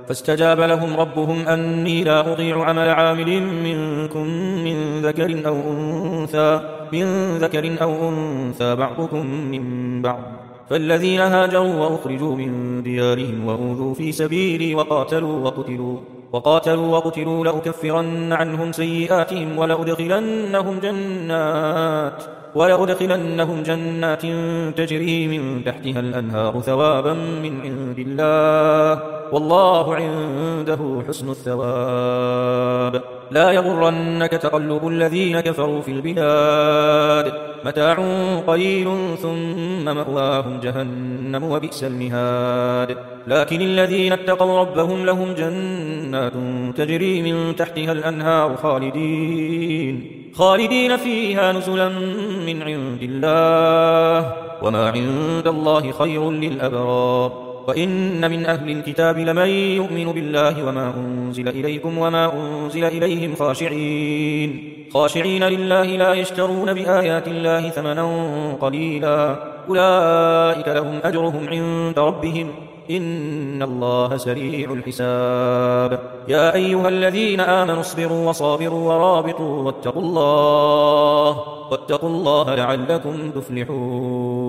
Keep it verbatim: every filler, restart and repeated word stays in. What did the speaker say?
فاستجاب لهم ربهم أني لا أضيع عمل عامل منكم من ذكر أو أنثى من ذكر أو أنثى بعضكم من بعض فالذين هاجروا وأخرجوا من ديارهم وأوذوا في سبيلي وقاتلوا وقتلوا وقاتلوا وقتلوا لأكفرن عنهم سيئاتهم ولأدخلنهم جنات ولأدخلنهم جنات تجري من تحتها الأنهار ثوابا من عند الله والله عنده حسن الثواب. لا يغرنك تقلب الذين كفروا في البلاد متاع قليل ثم مأواهم جهنم وبئس المهاد. لكن الذين اتقوا ربهم لهم جنات تجري من تحتها الأنهار خالدين خالدين فيها نزلا من عند الله وما عند الله خير للأبرار. وإن من أهل الكتاب لمن يؤمن بالله وما أنزل إليكم وما أنزل إليهم خاشعين خاشعين لله لا يشترون بآيات الله ثمنا قليلا أولئك لهم أجرهم عند ربهم إن الله سريع الحساب. يا أيها الذين آمنوا اصبروا وصابروا ورابطوا واتقوا الله واتقوا الله لعلكم تفلحون.